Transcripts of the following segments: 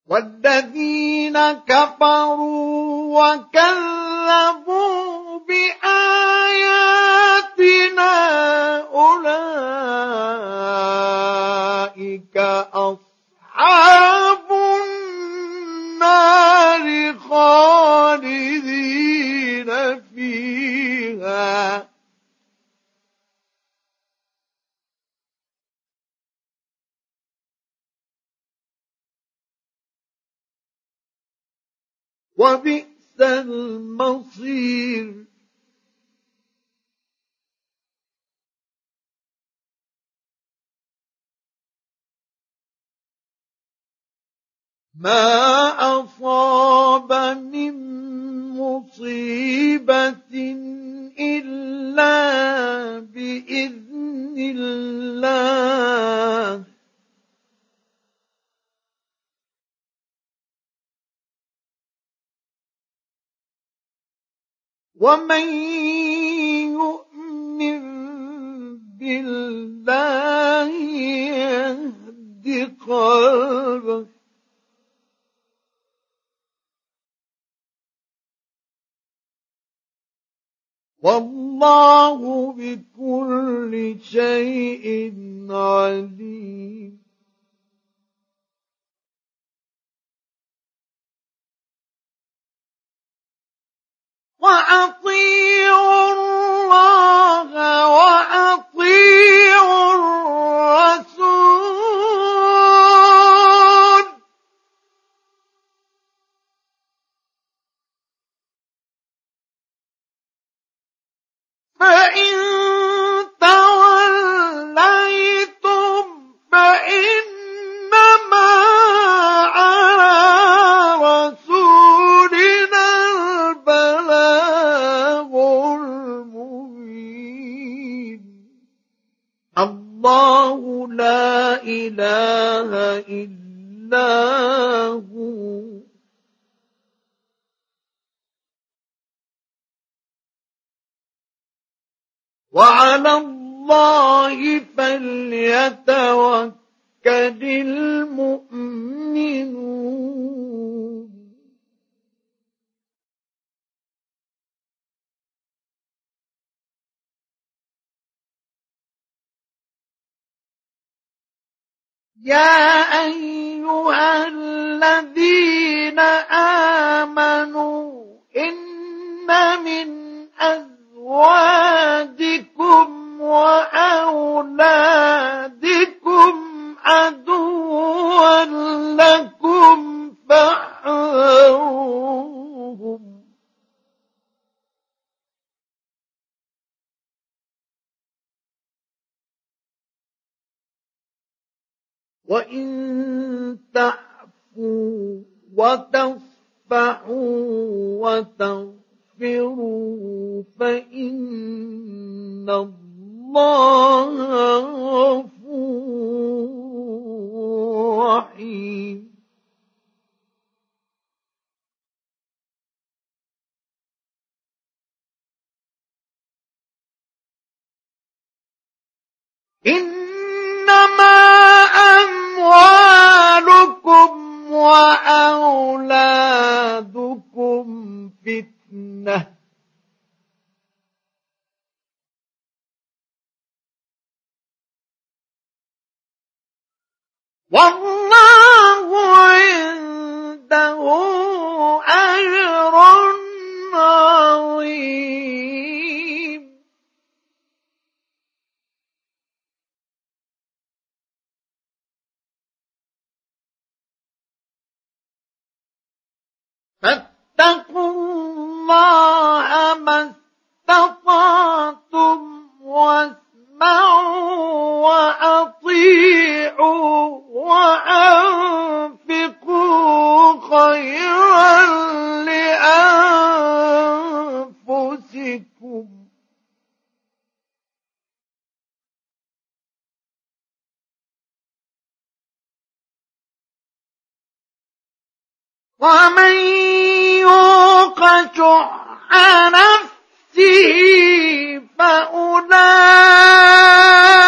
والذين كفروا وكذبوا بآياتنا أولئك أصحاب النار خالدين فيها وبئس المصير. ما أصاب من مصيبة إلا بإذن الله ومن يؤمن بالله يهد قلبه والله بكل شيء عليم. وأطيعوا الله وأطيعوا الرسول فإن توليتم فإنما على رسولنا البلاغ المبين. الله لا إله إلا هو وعلى الله فليتوكل المؤمنون. يا أيها الذين آمنوا إن من أزواجكم وأولادكم عدوا لكم فاحذروهم وإن تعفوا وتصفحوا وتغفروا فإن الله غفور رحيم. إنما أموالكم وأولادكم فتنة والله عنده أجر عظيم. فاتقوا الله ما استطعتم واسمعوا وأطيعوا وأنفقوا خيرا لأنفسكم ومن يوق شح نفسه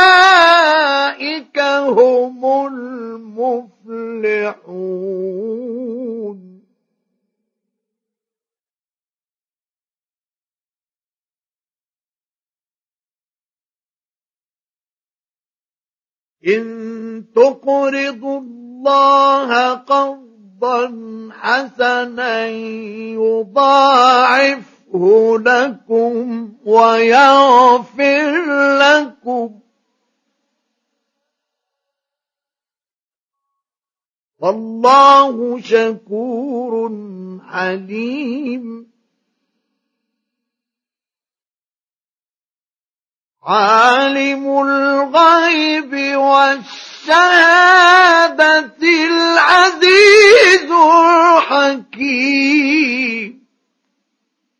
فأولئك هم المفلحون. إن تقرضوا الله قرضا حسنا يضاعفه لكم ويغفر لكم والله شكور حليم. عالم الغيب والشهادة العزيز الحكيم.